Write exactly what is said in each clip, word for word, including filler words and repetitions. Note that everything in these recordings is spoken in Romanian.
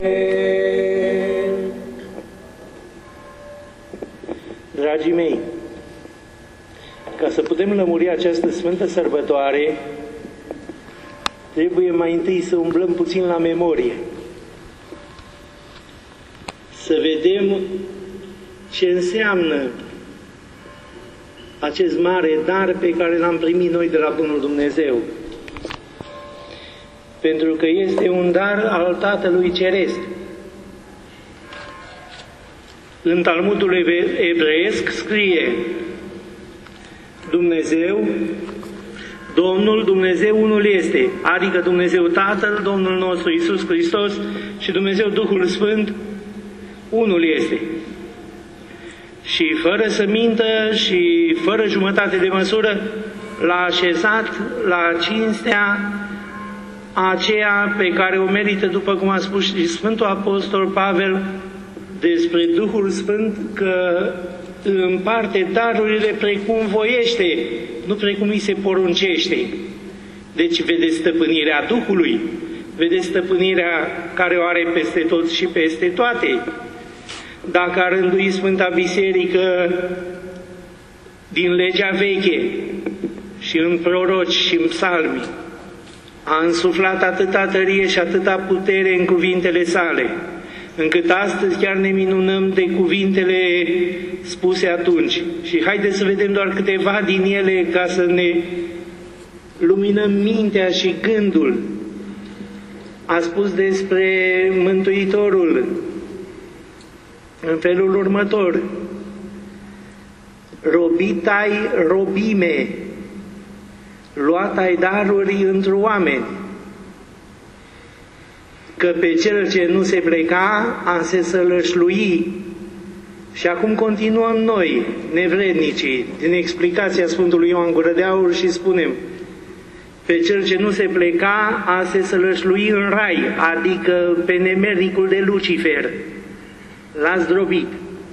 Dragii mei, ca să putem lămuri această Sfântă Sărbătoare, trebuie mai întâi să umblăm puțin la memorie, să vedem ce înseamnă acest mare dar pe care l-am primit noi de la Bunul Dumnezeu. Pentru că este un dar al Tatălui Ceresc. În Talmudul evreiesc scrie: Dumnezeu, Domnul Dumnezeu unul este, adică Dumnezeu Tatăl, Domnul nostru Iisus Hristos și Dumnezeu Duhul Sfânt unul este. Și fără să mintă și fără jumătate de măsură l-a așezat la cinstea aceea pe care o merită, după cum a spus și Sfântul Apostol Pavel despre Duhul Sfânt, că împarte darurile precum voiește, nu precum îi se poruncește. Deci vedeți stăpânirea Duhului, vedeți stăpânirea care o are peste toți și peste toate. Dacă a rânduit Sfânta Biserică din legea veche și în proroci și în psalmi, a însuflat atâta tărie și atâta putere în cuvintele sale, încât astăzi chiar ne minunăm de cuvintele spuse atunci. Și haideți să vedem doar câteva din ele ca să ne luminăm mintea și gândul. A spus despre Mântuitorul în felul următor: robitai robime, luatai daruri într oameni, că pe cel ce nu se pleca a se sălășlui. Și acum continuăm noi, nevrednicii, din explicația Sfântului Ioan Gură de Aur și spunem: pe cel ce nu se pleca a se sălășlui în rai, adică pe nemernicul de Lucifer, l-a zdrobit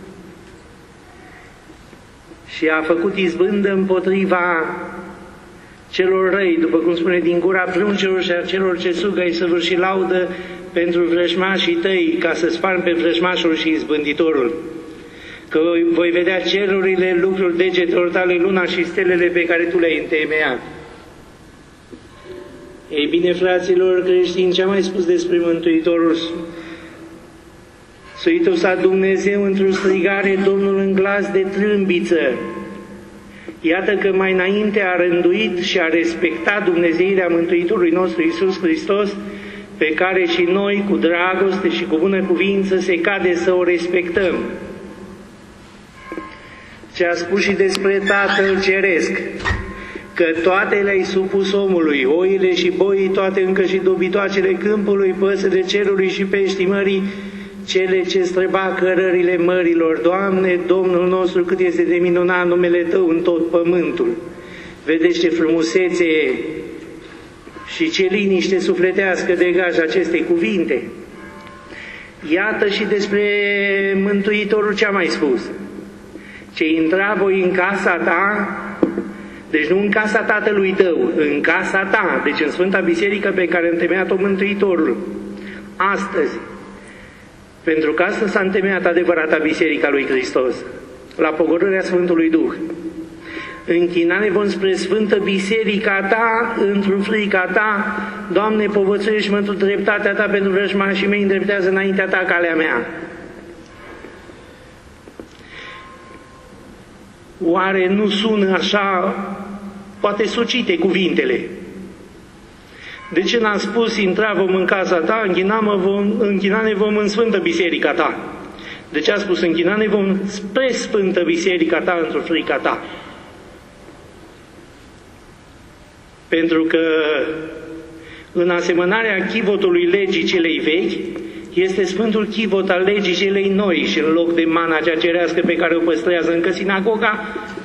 și a făcut izbândă împotriva celor răi, după cum spune, din gura pruncelor și a celor ce sugă ai săvârși laudă pentru vrăjmașii tăi, ca să sparg pe vrăjmașul și izbânditorul. Că voi vedea cerurile, lucrul degetelor tale, luna și stelele pe care tu le-ai întemeiat. Ei bine, fraților creștini, ce am mai spus despre Mântuitorul? Suitul s-a Dumnezeu într-o strigare, Domnul în glas de trâmbiță. Iată că mai înainte a rânduit și a respectat Dumnezeirea Mântuitorului nostru Iisus Hristos, pe care și noi, cu dragoste și cu bună cuvință, se cade să o respectăm. Ce a spus și despre Tatăl Ceresc, că toate le-ai supus omului, oile și boii, toate încă și dobitoacele câmpului, păsările cerului și peștii mării, cele ce străba cărările mărilor. Doamne, Domnul nostru, cât este de minunat numele Tău în tot pământul! Vedeți ce frumusețe și ce liniște sufletească degajă aceste cuvinte. Iată și despre Mântuitorul ce a mai spus: ce intra voi în casa ta, deci nu în casa tatălui tău, în casa ta, deci în Sfânta Biserică pe care a întemeiat-o Mântuitorul astăzi. Pentru că astăzi s-a întemeiat adevărata Biserica lui Hristos, la pogorârea Sfântului Duh. Închinare vom spre Sfântă Biserica ta, într-o frica ta, Doamne, povățuiește-mă într-o dreptatea ta, pentru vrăjmașii mei îndreptează înaintea ta calea mea. Oare nu sună așa, poate sucite cuvintele? De ce n-am spus, intra vom în casa ta, închina-ne vom în Sfântă Biserica ta? De ce a spus, închina-ne vom spre Sfântă Biserica ta, într-o frica ta? Pentru că în asemănarea chivotului legii celei vechi, este Sfântul Chivot al legii celei noi, și în loc de mana cea cerească pe care o păstrează încă sinagoga,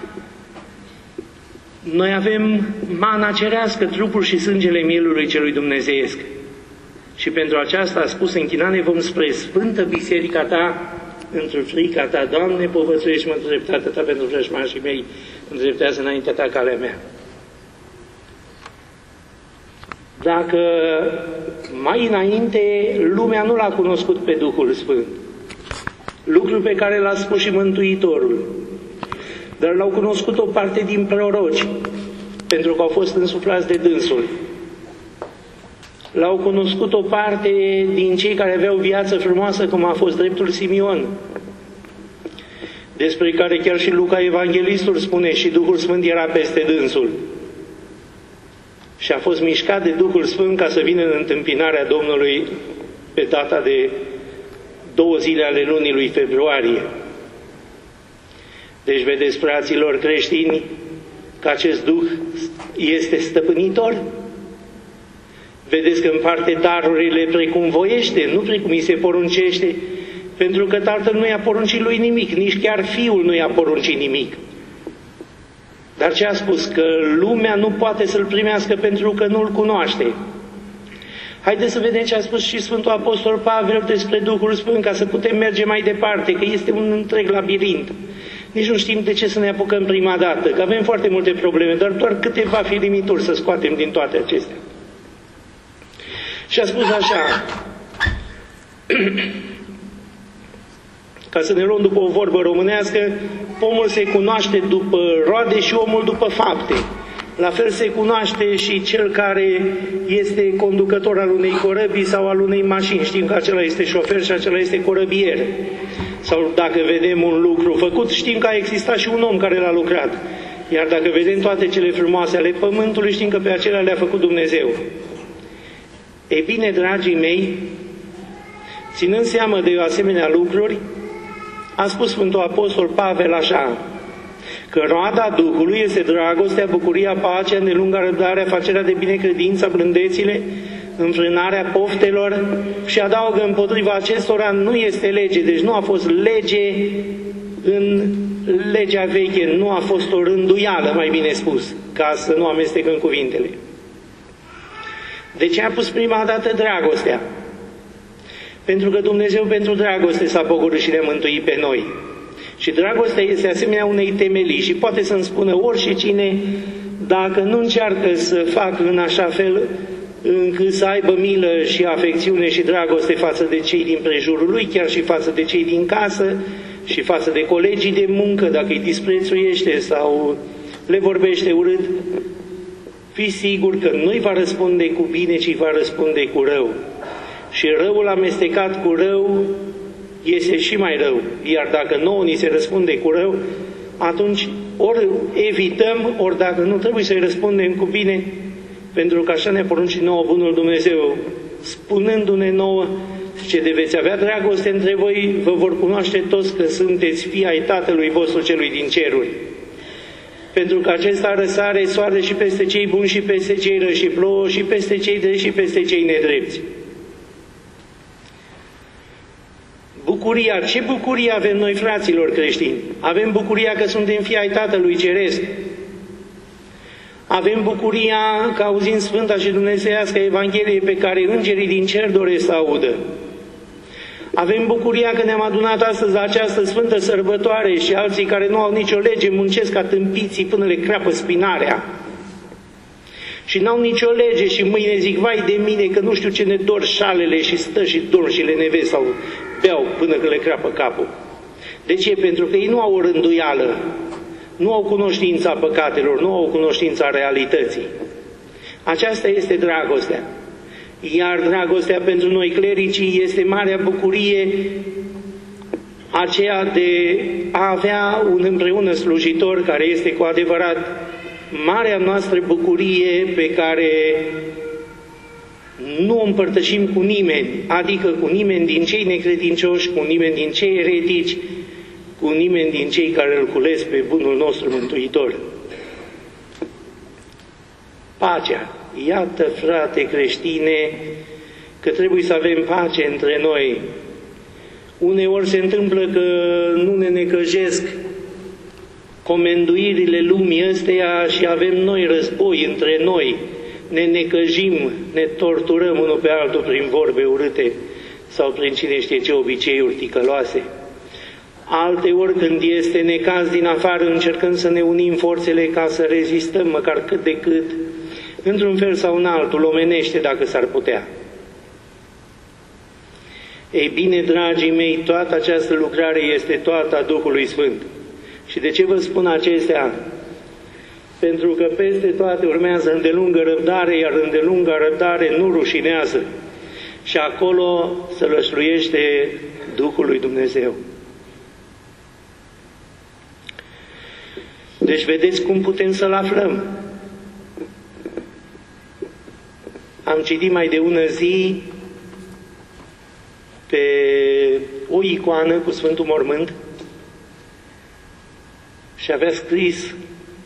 noi avem mana cerească, trupul și sângele mielului celui dumnezeiesc. Și pentru aceasta a spus, închinane vom spre Sfântă Biserica ta, într-o frica ta, Doamne, povățuiește-mă într-o dreptatea ta, pentru vrăjmașii mei îndreptează înaintea ta calea mea. dacă mai înainte lumea nu l-a cunoscut pe Duhul Sfânt, lucru pe care l-a spus și Mântuitorul, dar l-au cunoscut o parte din proroci, pentru că au fost însuflați de dânsul. L-au cunoscut o parte din cei care aveau viață frumoasă, cum a fost dreptul Simion, despre care chiar și Luca Evanghelistul spune și Duhul Sfânt era peste dânsul. Și a fost mișcat de Duhul Sfânt ca să vină în întâmpinarea Domnului pe data de două zile ale lunii lui februarie. Deci, vedeți, fraților creștini, că acest Duh este stăpânitor. Vedeți că împarte darurile precum voiește, nu precum îi se poruncește, pentru că Tatăl nu i-a poruncit lui nimic, nici chiar Fiul nu i-a poruncit nimic. Dar ce a spus? Că lumea nu poate să-L primească pentru că nu-L cunoaște. Haideți să vedem ce a spus și Sfântul Apostol Pavel despre Duhul Sfânt, ca să putem merge mai departe, că este un întreg labirint. Nici nu știm de ce să ne apucăm prima dată, că avem foarte multe probleme, dar doar câteva filimituri să scoatem din toate acestea. Și a spus așa, ca să ne luăm după o vorbă românească, omul se cunoaște după roade și omul după fapte. La fel se cunoaște și cel care este conducător al unei corăbii sau al unei mașini. Știm că acela este șofer și acela este corăbier. Sau dacă vedem un lucru făcut, știm că a existat și un om care l-a lucrat. Iar dacă vedem toate cele frumoase ale pământului, știm că pe acelea le-a făcut Dumnezeu. Ei bine, dragii mei, ținând seama de asemenea lucruri, a spus Sfântul Apostol Pavel așa, că roada Duhului este dragostea, bucuria, pacea, îndelunga răbdarea, facerea de binecredință, blândețile, înfrânarea poftelor, și adaugă împotriva acestora nu este lege. Deci nu a fost lege în legea veche, nu a fost o rânduială, mai bine spus, ca să nu amestecăm cuvintele. De ce a pus prima dată dragostea? Pentru că Dumnezeu pentru dragoste s-a pogorât și ne-a mântuit pe noi. Și dragostea este asemenea unei temelii și poate să-mi spună orice cine, dacă nu încearcă să facă în așa fel încât să aibă milă și afecțiune și dragoste față de cei din prejurul lui, chiar și față de cei din casă și față de colegii de muncă, dacă îi disprețuiește sau le vorbește urât, fi sigur că nu-i va răspunde cu bine, ci va răspunde cu rău. Și răul amestecat cu rău este și mai rău. Iar dacă nouă ni se răspunde cu rău, atunci ori evităm, ori dacă nu, trebuie să-i răspundem cu bine, pentru că așa ne-a poruncit nouă bunul Dumnezeu, spunându-ne nouă, ce de veți avea dragoste între voi, vă vor cunoaște toți că sunteți fii ai Tatălui vostru celui din ceruri. Pentru că acesta răsare soare și peste cei buni și peste cei răi și plouă și peste cei drepți și peste cei nedrepți. Bucuria, ce bucurie avem noi, fraților creștini? Avem bucuria că suntem fii ai Tatălui Ceresc. Avem bucuria că auzim Sfânta și Dumnezeiască Evanghelie pe care îngerii din cer doresc să audă. Avem bucuria că ne-am adunat astăzi la această sfântă sărbătoare și alții care nu au nicio lege muncesc ca tâmpiții până le creapă spinarea. Și n-au nicio lege și mâine zic, vai de mine că nu știu ce ne dor șalele și stă și dorm și le neve sau beau până când le creapă capul. De ce? Pentru că ei nu au o rânduială, nu au cunoștința păcatelor, nu au cunoștința realității. Aceasta este dragostea. Iar dragostea pentru noi clericii este marea bucurie aceea de a avea un împreună slujitor care este cu adevărat marea noastră bucurie pe care nu o împărtășim cu nimeni, adică cu nimeni din cei necredincioși, cu nimeni din cei eretici, cu nimeni din cei care îl culesc pe bunul nostru Mântuitor. Pacea. Iată, frate creștine, că trebuie să avem pace între noi. Uneori se întâmplă că nu ne necăjesc comenduirile lumii ăsteia și avem noi război între noi. Ne necăjim, ne torturăm unul pe altul prin vorbe urâte sau prin cine știe ce obiceiuri ticăloase. Alte ori când este necaz din afară, încercăm să ne unim forțele ca să rezistăm măcar cât de cât. într-un fel sau în altul, omenește dacă s-ar putea. Ei bine, dragii mei, toată această lucrare este toată a Duhului Sfânt. Și de ce vă spun acestea? Pentru că peste toate urmează îndelungă răbdare, iar îndelunga răbdare nu rușinează. Și acolo se lășluiește Duhul lui Dumnezeu. Deci vedeți cum putem să-L aflăm. Am citit mai de ună zi pe o icoană cu Sfântul Mormânt și avea scris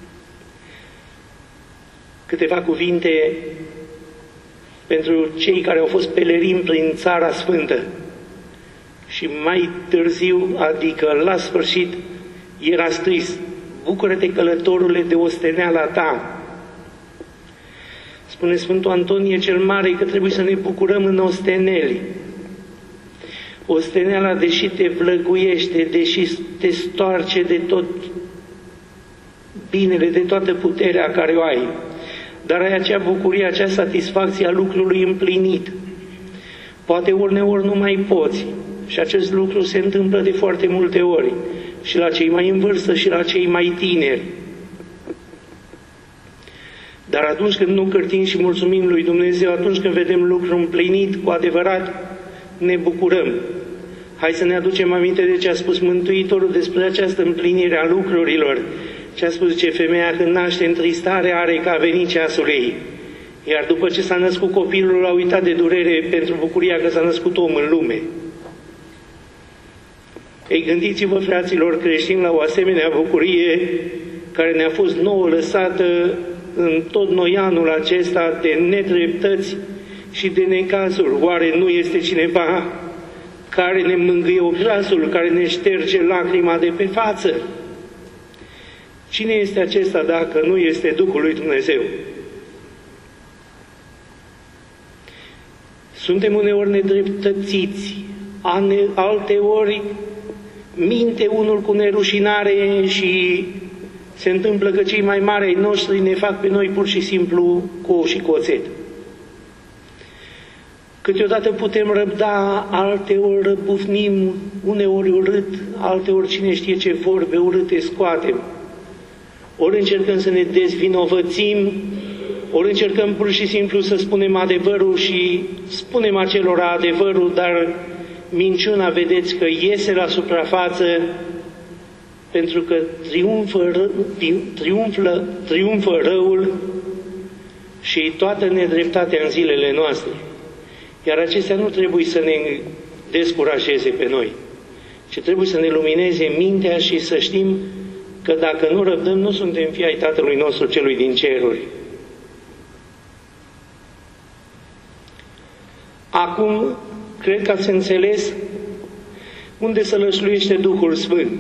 câteva cuvinte pentru cei care au fost pelerini prin Țara Sfântă. Și mai târziu, adică la sfârșit, era scris: bucură-te, călătorule, de osteneala ta. Spune Sfântul Antonie cel Mare că trebuie să ne bucurăm în osteneli. Osteneala, deși te vlăguiește, deși te stoarce de tot binele, de toată puterea care o ai, dar ai acea bucurie, acea satisfacție a lucrului împlinit. Poate uneori nu mai poți și acest lucru se întâmplă de foarte multe ori și la cei mai în vârstă și la cei mai tineri. Dar atunci când nu cârtim și mulțumim lui Dumnezeu, atunci când vedem lucrul împlinit, cu adevărat ne bucurăm. Hai să ne aducem aminte de ce a spus Mântuitorul despre această împlinire a lucrurilor. Ce a spus, zice, femeia când naște întristare are că a venit ceasul ei. Iar după ce s-a născut copilul, a uitat de durere pentru bucuria că s-a născut om în lume. Ei, gândiți-vă, fraților creștini, la o asemenea bucurie care ne-a fost nouă lăsată în tot noi anul acesta de nedreptăți și de necazuri. Oare nu este cineva care ne mângâie obrasul, care ne șterge lacrima de pe față? Cine este acesta dacă nu este Duhul lui Dumnezeu? Suntem uneori nedreptățiți, alteori minte unul cu nerușinare și se întâmplă că cei mai mari ai noștri ne fac pe noi pur și simplu cu și cu oțet. Câteodată putem răbda, alteori răbufnim, uneori urât, alteori cine știe ce vorbe urâte scoatem. Ori încercăm să ne dezvinovățim, ori încercăm pur și simplu să spunem adevărul și spunem acelora adevărul, dar minciuna, vedeți că iese la suprafață pentru că triumfă, ră, triumfă, triumfă răul și toată nedreptatea în zilele noastre. Iar acestea nu trebuie să ne descurajeze pe noi, ci trebuie să ne lumineze mintea și să știm că dacă nu răbdăm, nu suntem fii ai Tatălui nostru celui din ceruri. Acum, cred că ați înțeles unde se lășluiește Duhul Sfânt.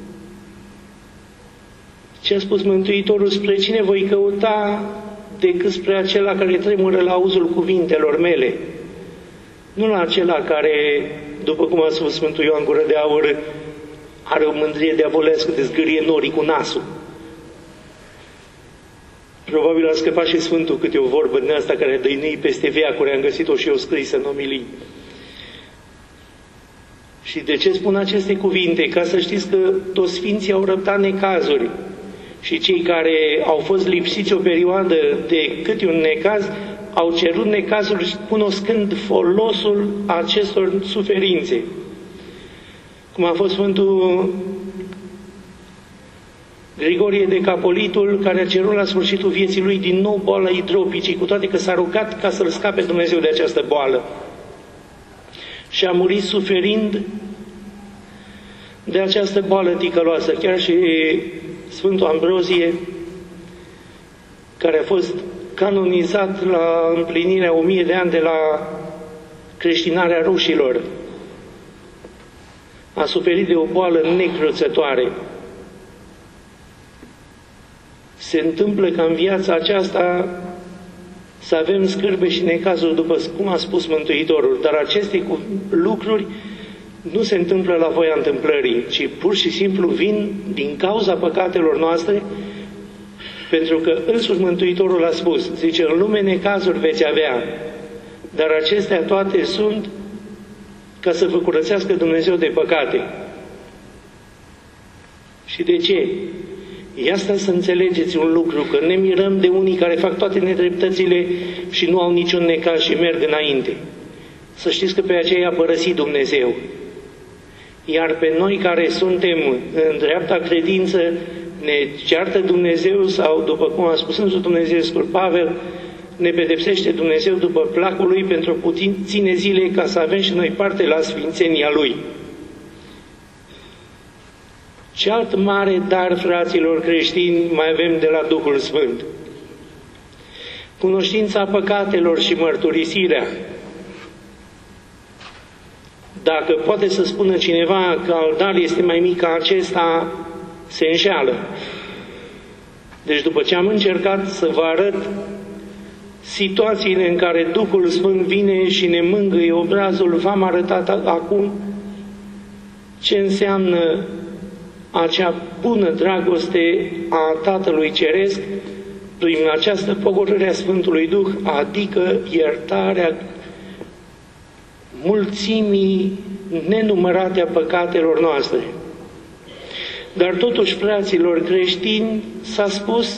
Ce a spus Mântuitorul: spre cine voi căuta decât spre acela care tremură la auzul cuvintelor mele? Nu la acela care, după cum a spus Sfântul Ioan Gură de Aur, are o mândrie diavolească de zgârie norii cu nasul. Probabil a scăpat și Sfântul câte o vorbă din asta care dăinui peste veacuri, am găsit-o și eu scrisă în omilii. Și de ce spun aceste cuvinte? Ca să știți că toți sfinții au răbdat necazuri și cei care au fost lipsiți o perioadă de câte un necaz au cerut necazuri cunoscând folosul acestor suferințe. Cum a fost Sfântul Grigorie de Capolitul, care a cerut la sfârșitul vieții lui din nou boala hidropicii, cu toate că s-a rugat ca să-l scape Dumnezeu de această boală. Și a murit suferind de această boală ticăloasă. Chiar și Sfântul Ambrozie, care a fost canonizat la împlinirea o mie de ani de la creștinarea rușilor, a suferit de o boală necruțătoare. Se întâmplă ca în viața aceasta să avem scârbe și necazuri, după cum a spus Mântuitorul, dar aceste lucruri nu se întâmplă la voia întâmplării, ci pur și simplu vin din cauza păcatelor noastre, Pentru că însuși Mântuitorul a spus, zice, în lume necazuri veți avea, dar acestea toate sunt ca să vă curățească Dumnezeu de păcate. Și de ce? E asta să înțelegeți un lucru, că ne mirăm de unii care fac toate nedreptățile și nu au niciun necaz și merg înainte. Să știți că pe aceea a părăsit Dumnezeu. Iar pe noi care suntem în dreapta credință, ne ceartă Dumnezeu sau, după cum a spus însuși Dumnezeescul Pavel, ne pedepsește Dumnezeu după placul Lui pentru puține zile ca să avem și noi parte la sfințenia Lui. Ce alt mare dar, fraților creștini, mai avem de la Duhul Sfânt? Cunoștința păcatelor și mărturisirea. Dacă poate să spună cineva că al dar este mai mic ca acesta, se înșeală. Deci după ce am încercat să vă arăt situațiile în care Duhul Sfânt vine și ne mângâie obrazul, v-am arătat acum ce înseamnă acea bună dragoste a Tatălui Ceresc prin această pogorâre a Sfântului Duh, adică iertarea mulțimii nenumărate a păcatelor noastre. Dar totuși, fraților creștini, s-a spus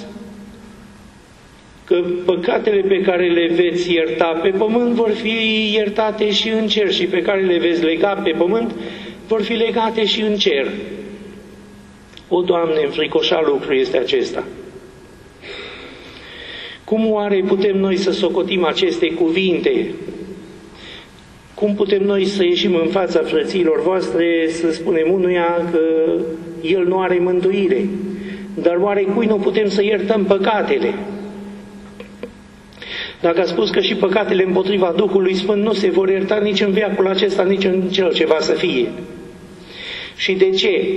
că păcatele pe care le veți ierta pe pământ vor fi iertate și în cer și pe care le veți lega pe pământ vor fi legate și în cer. O, Doamne, înfricoșat lucru este acesta. Cum oare putem noi să socotim aceste cuvinte? Cum putem noi să ieșim în fața frăților voastre să spunem unuia că el nu are mântuire? Dar oare cui nu putem să iertăm păcatele? Dacă a spus că și păcatele împotriva Duhului Sfânt nu se vor ierta nici în veacul acesta, nici în cel ce va să fie. Și de ce?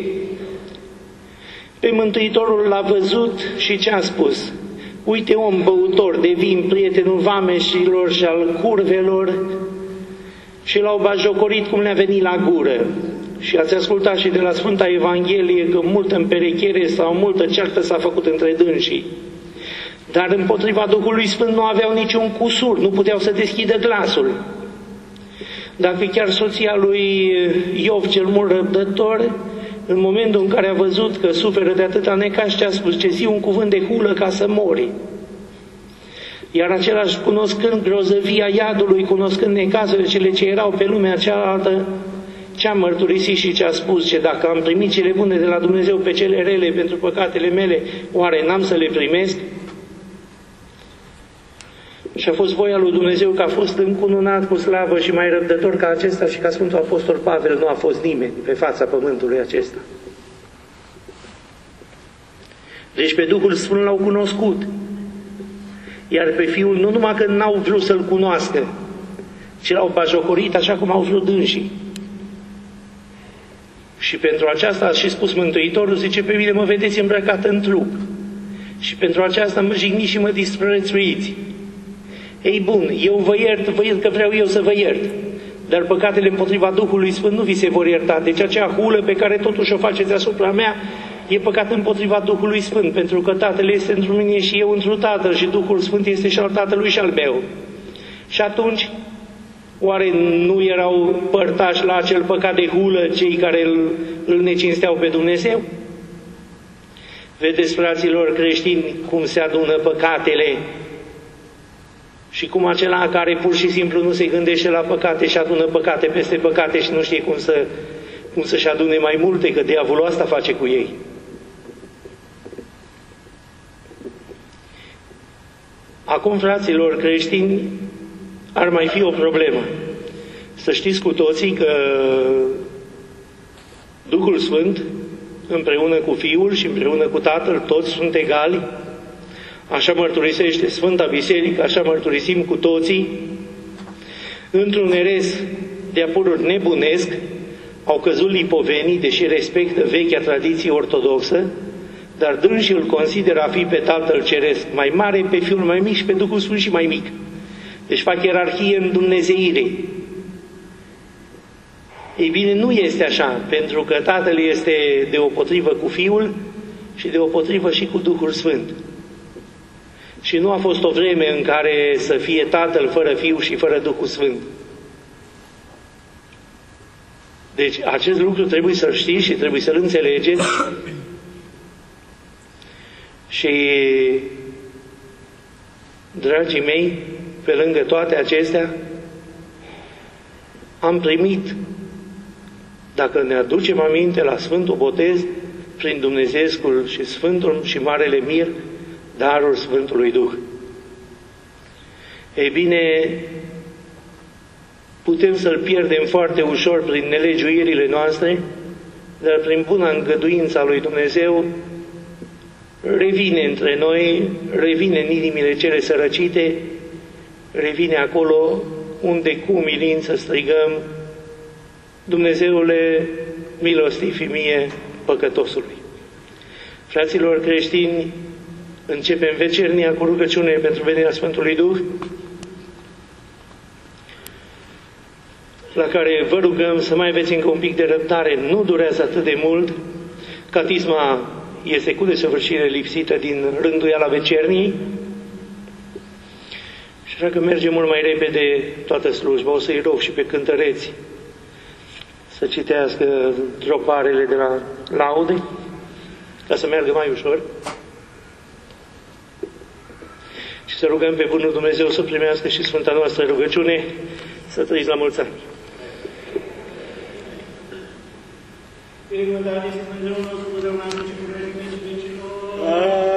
Pe Mântuitorul l-a văzut și ce a spus? Uite, om băutor de vin, prietenul vameșilor și al curvelor, și l-au batjocorit cum le-a venit la gură. Și ați ascultat și de la Sfânta Evanghelie că multă împerechere sau multă ceartă s-a făcut între dânsii. Dar împotriva Duhului Sfânt nu aveau niciun cusur, nu puteau să deschidă glasul. Dacă chiar soția lui Iov cel mult răbdător, în momentul în care a văzut că suferă de atâta necaz, ce a spus, ce zi un cuvânt de hulă ca să mori. Iar același, cunoscând grozăvia iadului, cunoscând necazurile cele ce erau pe lumea cealaltă, ce-a mărturisit și ce-a spus, ce dacă am primit cele bune de la Dumnezeu pe cele rele pentru păcatele mele, oare n-am să le primesc? Și a fost voia lui Dumnezeu că a fost încununat cu slavă și mai răbdător ca acesta și ca Sfântul Apostol Pavel nu a fost nimeni pe fața pământului acesta. Deci pe Duhul Sfânt l-au cunoscut. Iar pe Fiul nu numai că n-au vrut să-L cunoască, ci l-au batjocorit așa cum au vrut dânsii. Și pentru aceasta a și spus Mântuitorul, zice, pe mine mă vedeți îmbrăcat în trup. Și pentru aceasta mă jigniți și mă disprețuiți. Ei bun, eu vă iert, vă iert că vreau eu să vă iert. Dar păcatele împotriva Duhului Sfânt nu vi se vor ierta. Deci acea hulă pe care totuși o faceți asupra mea e păcat împotriva Duhului Sfânt, pentru că Tatăl este într mine și eu într Tatăl și Duhul Sfânt este și al Tatălui și al meu. Și atunci, oare nu erau părtași la acel păcat de hulă cei care îl, îl necinsteau pe Dumnezeu? Vedeți, fraților creștini, cum se adună păcatele și cum acela care pur și simplu nu se gândește la păcate și adună păcate peste păcate și nu știe cum, să, cum să-și adune mai multe, că diavolul asta face cu ei. Acum, fraților creștini, ar mai fi o problemă. Să știți cu toții că Duhul Sfânt, împreună cu Fiul și împreună cu Tatăl, toți sunt egali. Așa mărturisește Sfânta Biserică, așa mărturisim cu toții. Într-un erez de apururi nebunesc, au căzut lipovenii, deși respectă vechea tradiție ortodoxă, dar dânsii îl consideră a fi pe Tatăl Ceresc mai mare, pe Fiul mai mic și pe Duhul Sfânt și mai mic. Deci fac ierarhie în dumnezeire. Ei bine, nu este așa, pentru că Tatăl este deopotrivă cu Fiul și deopotrivă și cu Duhul Sfânt. Și nu a fost o vreme în care să fie Tatăl fără Fiul și fără Duhul Sfânt. Deci acest lucru trebuie să-l știți și trebuie să-l înțelegeți. Și, dragii mei, pe lângă toate acestea, am primit, dacă ne aducem aminte la Sfântul Botez, prin Dumnezeescul și Sfântul și Marele Mir, darul Sfântului Duh. Ei bine, putem să-l pierdem foarte ușor prin nelegiuirile noastre, dar prin buna îngăduința lui Dumnezeu revine între noi, revine în inimile cele sărăcite, revine acolo unde cu umilință strigăm: Dumnezeule, milostivi mie, păcătosului. Fraților creștini, începem vecernia cu rugăciune pentru venirea Sfântului Duh, la care vă rugăm să mai aveți încă un pic de răbdare, nu durează atât de mult. Catisma este cu desăvârșire lipsită din rânduiala vecerniei și așa că merge mult mai repede toată slujba. O să-i rog și pe cântăreți să citească droparele de la laude, ca să meargă mai ușor. Și să rugăm pe Bunul Dumnezeu să primească și Sfânta noastră rugăciune, să trăiți la mulți ani. Binecuvântat este Dumnezeul nostru, totdeauna și cu vecii vecilor.